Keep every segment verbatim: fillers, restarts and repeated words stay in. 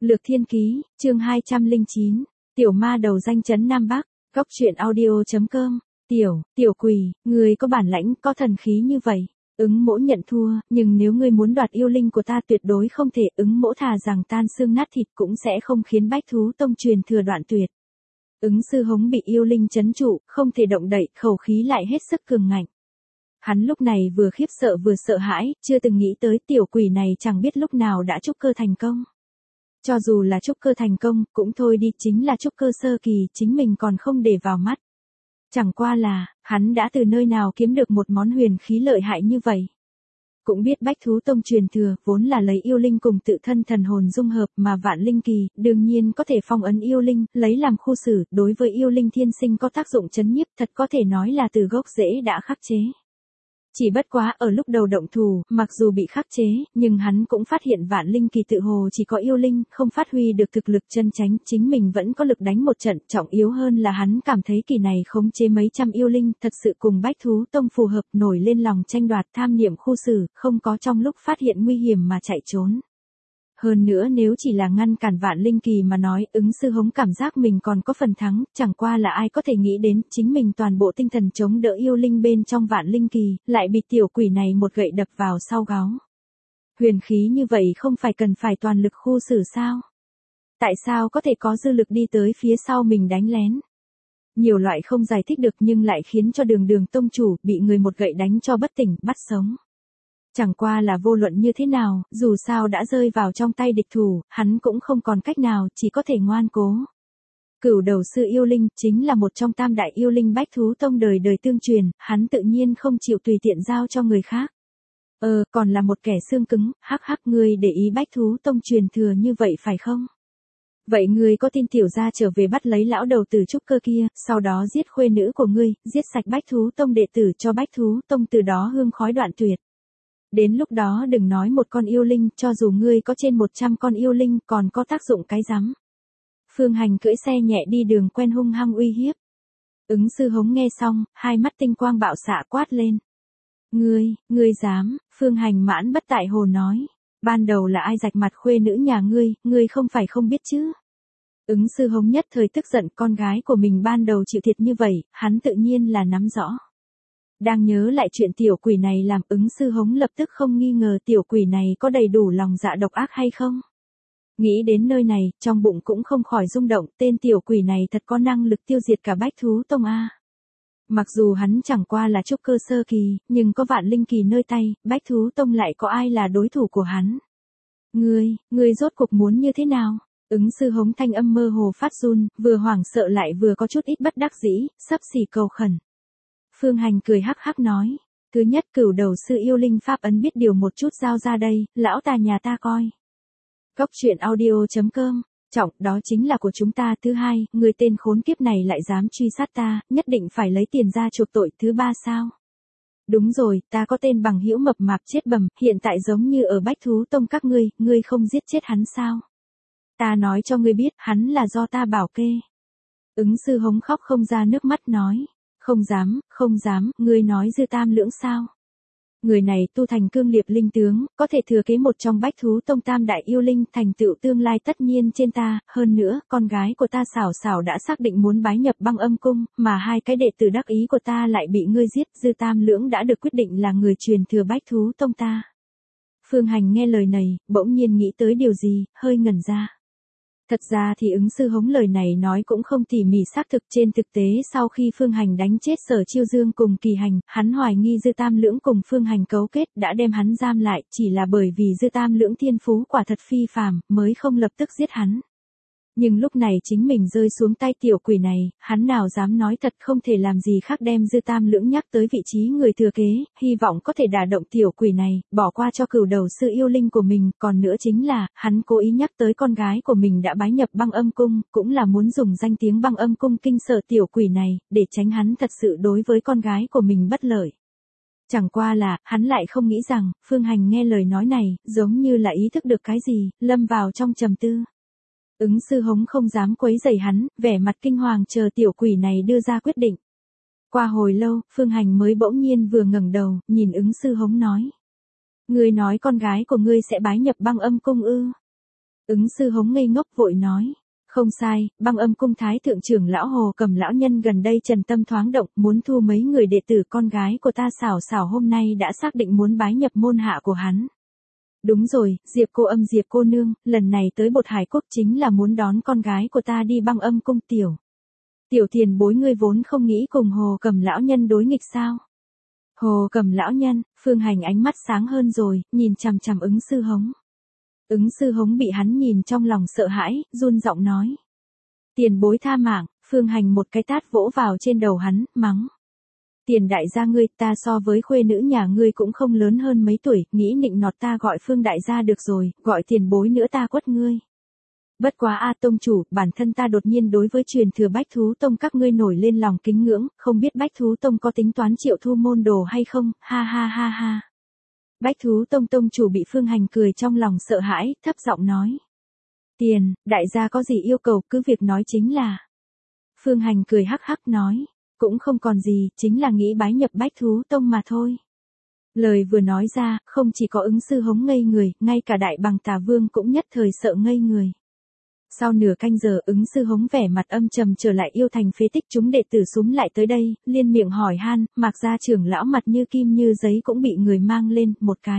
Lược Thiên Ký, chương hai trăm lẻ chín, Tiểu Ma Đầu danh chấn Nam Bắc, góc truyện audio.com, Tiểu, Tiểu Quỷ, người có bản lãnh, có thần khí như vậy. Ứng Mỗ nhận thua, nhưng nếu ngươi muốn đoạt yêu linh của ta tuyệt đối không thể. Ứng Mỗ thà rằng tan xương nát thịt cũng sẽ không khiến Bách Thú Tông truyền thừa đoạn tuyệt. Ứng Sư Hống bị yêu linh trấn trụ, không thể động đậy, khẩu khí lại hết sức cường ngạnh. Hắn lúc này vừa khiếp sợ vừa sợ hãi, chưa từng nghĩ tới tiểu quỷ này chẳng biết lúc nào đã trúc cơ thành công. Cho dù là trúc cơ thành công, cũng thôi đi, chính là trúc cơ sơ kỳ, chính mình còn không để vào mắt. Chẳng qua là, hắn đã từ nơi nào kiếm được một món huyền khí lợi hại như vậy. Cũng biết Bách Thú Tông truyền thừa, vốn là lấy yêu linh cùng tự thân thần hồn dung hợp mà vạn linh kỳ, đương nhiên có thể phong ấn yêu linh, lấy làm khu xử, đối với yêu linh thiên sinh có tác dụng chấn nhiếp, thật có thể nói là từ gốc rễ đã khắc chế. Chỉ bất quá ở lúc đầu động thủ, mặc dù bị khắc chế, nhưng hắn cũng phát hiện vạn linh kỳ tự hồ chỉ có yêu linh, không phát huy được thực lực chân chánh, chính mình vẫn có lực đánh một trận, trọng yếu hơn là hắn cảm thấy kỳ này khống chế mấy trăm yêu linh, thật sự cùng Bách Thú Tông phù hợp, nổi lên lòng tranh đoạt, tham niệm khu xử, không có trong lúc phát hiện nguy hiểm mà chạy trốn. Hơn nữa nếu chỉ là ngăn cản vạn linh kỳ mà nói, Ứng Sư Hống cảm giác mình còn có phần thắng, chẳng qua là ai có thể nghĩ đến, chính mình toàn bộ tinh thần chống đỡ yêu linh bên trong vạn linh kỳ, lại bị tiểu quỷ này một gậy đập vào sau gáu. Huyền khí như vậy không phải cần phải toàn lực khu xử sao? Tại sao có thể có dư lực đi tới phía sau mình đánh lén? Nhiều loại không giải thích được nhưng lại khiến cho Đường Đường tông chủ bị người một gậy đánh cho bất tỉnh, bắt sống. Chẳng qua là vô luận như thế nào, dù sao đã rơi vào trong tay địch thủ, hắn cũng không còn cách nào, chỉ có thể ngoan cố. Cửu đầu sư yêu linh, chính là một trong tam đại yêu linh Bách Thú Tông đời đời tương truyền, hắn tự nhiên không chịu tùy tiện giao cho người khác. Ờ, còn là một kẻ xương cứng, hắc hắc, ngươi để ý Bách Thú Tông truyền thừa như vậy phải không? Vậy ngươi có tin tiểu gia trở về bắt lấy lão đầu tử trúc cơ kia, sau đó giết khuê nữ của ngươi, giết sạch Bách Thú Tông đệ tử cho Bách Thú Tông từ đó hương khói đoạn tuyệt. Đến lúc đó đừng nói một con yêu linh, cho dù ngươi có trên một trăm con yêu linh, còn có tác dụng cái rắm. Phương Hành cưỡi xe nhẹ đi đường quen hung hăng uy hiếp. Ứng Sư Hống nghe xong, hai mắt tinh quang bạo xạ quát lên. Ngươi, ngươi dám, Phương Hành mãn bất tại hồ nói. Ban đầu là ai rạch mặt khuê nữ nhà ngươi, ngươi không phải không biết chứ. Ứng Sư Hống nhất thời tức giận, con gái của mình ban đầu chịu thiệt như vậy, hắn tự nhiên là nắm rõ. Đang nhớ lại chuyện tiểu quỷ này làm, Ứng Sư Hống lập tức không nghi ngờ tiểu quỷ này có đầy đủ lòng dạ độc ác hay không. Nghĩ đến nơi này, trong bụng cũng không khỏi rung động, tên tiểu quỷ này thật có năng lực tiêu diệt cả Bách Thú Tông a. Mặc dù hắn chẳng qua là trúc cơ sơ kỳ, nhưng có vạn linh kỳ nơi tay, Bách Thú Tông lại có ai là đối thủ của hắn. Ngươi, ngươi rốt cuộc muốn như thế nào? Ứng Sư Hống thanh âm mơ hồ phát run, vừa hoảng sợ lại vừa có chút ít bất đắc dĩ, sắp xỉ cầu khẩn. Phương Hành cười hắc hắc nói, thứ nhất cửu đầu sư yêu linh pháp ấn biết điều một chút giao ra đây, lão ta nhà ta coi. Góc truyện audio.com, trọng, đó chính là của chúng ta. Thứ hai, người tên khốn kiếp này lại dám truy sát ta, nhất định phải lấy tiền ra chuộc tội. Thứ ba sao? Đúng rồi, ta có tên bằng hữu mập mạp chết bầm, hiện tại giống như ở Bách Thú Tông các ngươi, ngươi không giết chết hắn sao? Ta nói cho ngươi biết, hắn là do ta bảo kê. Ứng Sư Hống khóc không ra nước mắt nói. Không dám, không dám, ngươi nói Dư Tam Lưỡng sao? Người này tu thành cương liệt linh tướng, có thể thừa kế một trong Bách Thú Tông tam đại yêu linh, thành tựu tương lai tất nhiên trên ta, hơn nữa, con gái của ta xảo xảo đã xác định muốn bái nhập Băng Âm Cung, mà hai cái đệ tử đắc ý của ta lại bị ngươi giết, Dư Tam Lưỡng đã được quyết định là người truyền thừa Bách Thú Tông ta. Phương Hành nghe lời này, bỗng nhiên nghĩ tới điều gì, hơi ngẩn ra. Thật ra thì Ứng Sư Hống lời này nói cũng không tỉ mỉ xác thực, trên thực tế sau khi Phương Hành đánh chết Sở Chiêu Dương cùng Kỳ Hành, hắn hoài nghi Dư Tam Lưỡng cùng Phương Hành cấu kết, đã đem hắn giam lại, chỉ là bởi vì Dư Tam Lưỡng thiên phú quả thật phi phàm, mới không lập tức giết hắn. Nhưng lúc này chính mình rơi xuống tay tiểu quỷ này, hắn nào dám nói thật, không thể làm gì khác đem Dư Tam Lưỡng nhắc tới vị trí người thừa kế, hy vọng có thể đả động tiểu quỷ này, bỏ qua cho cửu đầu sư yêu linh của mình, còn nữa chính là, hắn cố ý nhắc tới con gái của mình đã bái nhập Băng Âm Cung, cũng là muốn dùng danh tiếng Băng Âm Cung kinh sợ tiểu quỷ này, để tránh hắn thật sự đối với con gái của mình bất lợi. Chẳng qua là, hắn lại không nghĩ rằng, Phương Hành nghe lời nói này, giống như là ý thức được cái gì, lâm vào trong trầm tư. Ứng Sư Hống không dám quấy rầy hắn, vẻ mặt kinh hoàng chờ tiểu quỷ này đưa ra quyết định. Qua hồi lâu, Phương Hành mới bỗng nhiên vừa ngẩng đầu, nhìn Ứng Sư Hống nói. Ngươi nói con gái của ngươi sẽ bái nhập Băng Âm Cung ư? Ứng sư hống ngây ngốc vội nói. Không sai, băng âm cung thái thượng trưởng lão Hồ Cầm lão nhân gần đây trần tâm thoáng động, muốn thu mấy người đệ tử con gái của ta xảo xảo hôm nay đã xác định muốn bái nhập môn hạ của hắn. Đúng rồi, Diệp cô âm Diệp cô nương, lần này tới Bột Hải Quốc chính là muốn đón con gái của ta đi băng âm cung tiểu. Tiểu tiền bối ngươi vốn không nghĩ cùng Hồ Cầm lão nhân đối nghịch sao? Hồ Cầm lão nhân, Phương Hành ánh mắt sáng hơn rồi, nhìn chằm chằm ứng sư hống. Ứng sư hống bị hắn nhìn trong lòng sợ hãi, run giọng nói. Tiền bối tha mạng, Phương Hành một cái tát vỗ vào trên đầu hắn, mắng. Tiền đại gia ngươi, ta so với khuê nữ nhà ngươi cũng không lớn hơn mấy tuổi, nghĩ nịnh nọt ta gọi Phương đại gia được rồi, gọi tiền bối nữa ta quất ngươi. Bất quá a tông chủ, bản thân ta đột nhiên đối với truyền thừa Bách Thú Tông các ngươi nổi lên lòng kính ngưỡng, không biết Bách Thú Tông có tính toán triệu thu môn đồ hay không, ha ha ha ha. Bách Thú Tông tông chủ bị Phương Hành cười trong lòng sợ hãi, thấp giọng nói. Tiền, đại gia có gì yêu cầu cứ việc nói chính là. Phương Hành cười hắc hắc nói, cũng không còn gì, chính là nghĩ bái nhập Bách Thú Tông mà thôi. Lời vừa nói ra, không chỉ có ứng sư hống ngây người, ngay cả đại bằng tà vương cũng nhất thời sợ ngây người. Sau nửa canh giờ ứng sư hống vẻ mặt âm trầm trở lại yêu thành phế tích chúng đệ tử súm lại tới đây, liên miệng hỏi han, Mạc gia trưởng lão mặt như kim như giấy cũng bị người mang lên, một cái.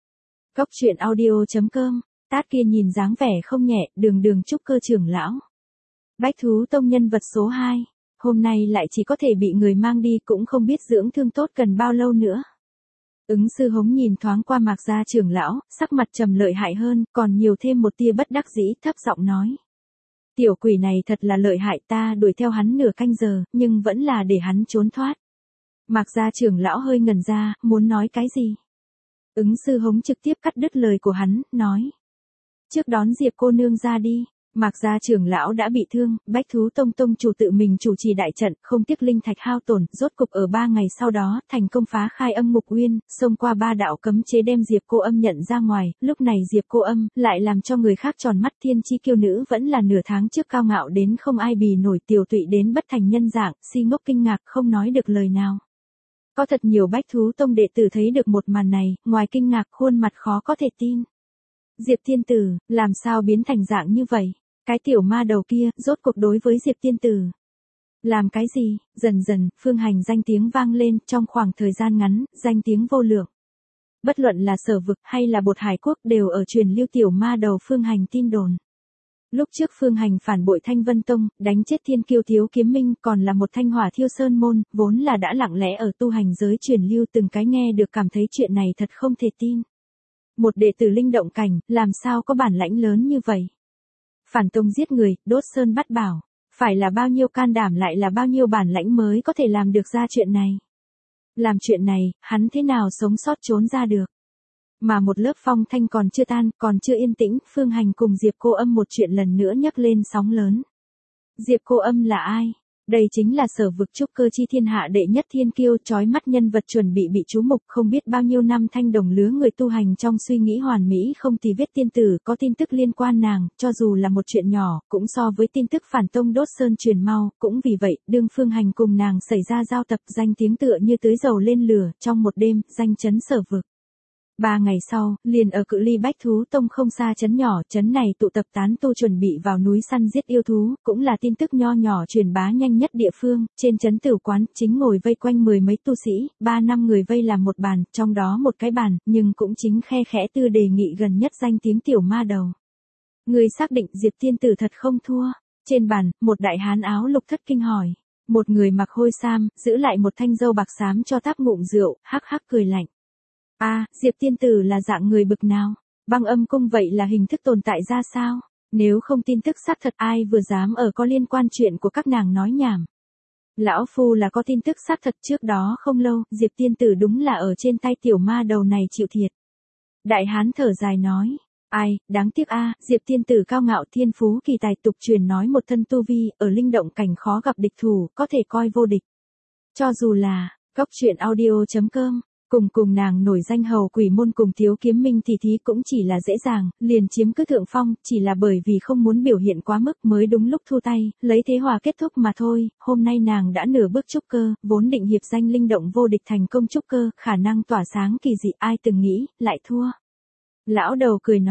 Góc truyện audio chấm com, tát kia nhìn dáng vẻ không nhẹ, đường đường trúc cơ trưởng lão. Bách Thú Tông nhân vật số hai, hôm nay lại chỉ có thể bị người mang đi cũng không biết dưỡng thương tốt cần bao lâu nữa. Ứng sư hống nhìn thoáng qua Mạc gia trưởng lão, sắc mặt trầm lợi hại hơn, còn nhiều thêm một tia bất đắc dĩ, thấp giọng nói. Tiểu quỷ này thật là lợi hại, ta đuổi theo hắn nửa canh giờ, nhưng vẫn là để hắn trốn thoát. Mạc gia trưởng lão hơi ngẩn ra, muốn nói cái gì? Ứng sư hống trực tiếp cắt đứt lời của hắn, nói. Trước đón Diệp cô nương ra đi. Mạc gia trưởng lão đã bị thương, Bách Thú Tông tông chủ tự mình chủ trì đại trận, không tiếc linh thạch hao tổn, rốt cục ở ba ngày sau đó, thành công phá khai âm ngục uyên, xông qua ba đạo cấm chế đem Diệp cô âm nhận ra ngoài, lúc này Diệp cô âm, lại làm cho người khác tròn mắt thiên chi kiêu nữ vẫn là nửa tháng trước cao ngạo đến không ai bì nổi tiều tụy đến bất thành nhân dạng, si ngốc kinh ngạc không nói được lời nào. Có thật nhiều Bách Thú Tông đệ tử thấy được một màn này, ngoài kinh ngạc khuôn mặt khó có thể tin. Diệp tiên tử, làm sao biến thành dạng như vậy? Cái tiểu ma đầu kia, rốt cuộc đối với Diệp tiên tử. Làm cái gì? Dần dần, Phương Hành danh tiếng vang lên, trong khoảng thời gian ngắn, danh tiếng vô lượng. Bất luận là Sở Vực hay là Bột Hải Quốc đều ở truyền lưu tiểu ma đầu Phương Hành tin đồn. Lúc trước Phương Hành phản bội Thanh Vân Tông, đánh chết Thiên Kiêu Thiếu Kiếm Minh, còn là một Thanh Hỏa Thiêu Sơn môn, vốn là đã lặng lẽ ở tu hành giới truyền lưu từng cái nghe được cảm thấy chuyện này thật không thể tin. Một đệ tử linh động cảnh, làm sao có bản lãnh lớn như vậy? Phản tông giết người, đốt sơn bắt bảo, phải là bao nhiêu can đảm lại là bao nhiêu bản lãnh mới có thể làm được ra chuyện này. Làm chuyện này, hắn thế nào sống sót trốn ra được. Mà một lớp phong thanh còn chưa tan, còn chưa yên tĩnh, Phương Hành cùng Diệp cô âm một chuyện lần nữa nhấc lên sóng lớn. Diệp cô âm là ai? Đây chính là Sở Vực trúc cơ chi thiên hạ đệ nhất thiên kiêu, chói mắt nhân vật chuẩn bị bị chú mục, không biết bao nhiêu năm thanh đồng lứa người tu hành trong suy nghĩ hoàn mỹ không thì viết tiên tử có tin tức liên quan nàng, cho dù là một chuyện nhỏ, cũng so với tin tức phản tông đốt sơn truyền mau, cũng vì vậy, đương Phương Hành cùng nàng xảy ra giao tập, danh tiếng tựa như tưới dầu lên lửa, trong một đêm, danh chấn Sở Vực. Ba ngày sau, liền ở cự ly Bách Thú Tông không xa trấn nhỏ, trấn này tụ tập tán tu chuẩn bị vào núi săn giết yêu thú, cũng là tin tức nho nhỏ truyền bá nhanh nhất địa phương, trên trấn tử quán, chính ngồi vây quanh mười mấy tu sĩ, ba năm người vây làm một bàn, trong đó một cái bàn, nhưng cũng chính khe khẽ tư đề nghị gần nhất danh tiếng tiểu ma đầu. Người xác định Diệp tiên tử thật không thua, trên bàn, một đại hán áo lục thất kinh hỏi, một người mặc hôi sam, giữ lại một thanh dâu bạc xám cho táp ngụm rượu, hắc hắc cười lạnh. A, à, Diệp tiên tử là dạng người bực nào? Băng âm cung vậy là hình thức tồn tại ra sao? Nếu không tin tức xác thật ai vừa dám ở có liên quan chuyện của các nàng nói nhảm. Lão phu là có tin tức xác thật trước đó không lâu, Diệp tiên tử đúng là ở trên tay tiểu ma đầu này chịu thiệt. Đại hán thở dài nói, ai, đáng tiếc a, à, Diệp tiên tử cao ngạo thiên phú kỳ tài tục truyền nói một thân tu vi, ở linh động cảnh khó gặp địch thủ, có thể coi vô địch. Cho dù là, góc truyện audio chấm com. Cùng cùng nàng nổi danh hầu quỷ môn cùng Thiếu Kiếm Minh thì thí cũng chỉ là dễ dàng, liền chiếm cứ thượng phong, chỉ là bởi vì không muốn biểu hiện quá mức mới đúng lúc thu tay, lấy thế hòa kết thúc mà thôi, hôm nay nàng đã nửa bước trúc cơ, vốn định hiệp danh linh động vô địch thành công trúc cơ, khả năng tỏa sáng kỳ dị ai từng nghĩ, lại thua. Lão đầu cười nói,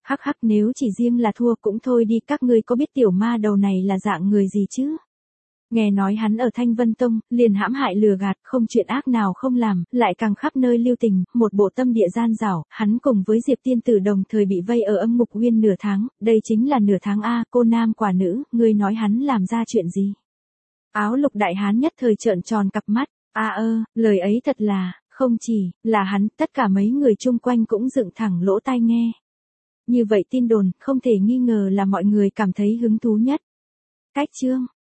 Hắc hắc, nếu chỉ riêng là thua cũng thôi đi, các ngươi có biết tiểu ma đầu này là dạng người gì chứ? Nghe nói hắn ở Thanh Vân Tông, liền hãm hại lừa gạt, không chuyện ác nào không làm, lại càng khắp nơi lưu tình, một bộ tâm địa gian dảo, hắn cùng với Diệp tiên tử đồng thời bị vây ở âm ngục nguyên nửa tháng, đây chính là nửa tháng a, cô nam quả nữ, ngươi nói hắn làm ra chuyện gì? Áo lục đại hán nhất thời trợn tròn cặp mắt, a ơ, lời ấy thật là, không chỉ là hắn, tất cả mấy người chung quanh cũng dựng thẳng lỗ tai nghe. Như vậy tin đồn, không thể nghi ngờ là mọi người cảm thấy hứng thú nhất. Cách chương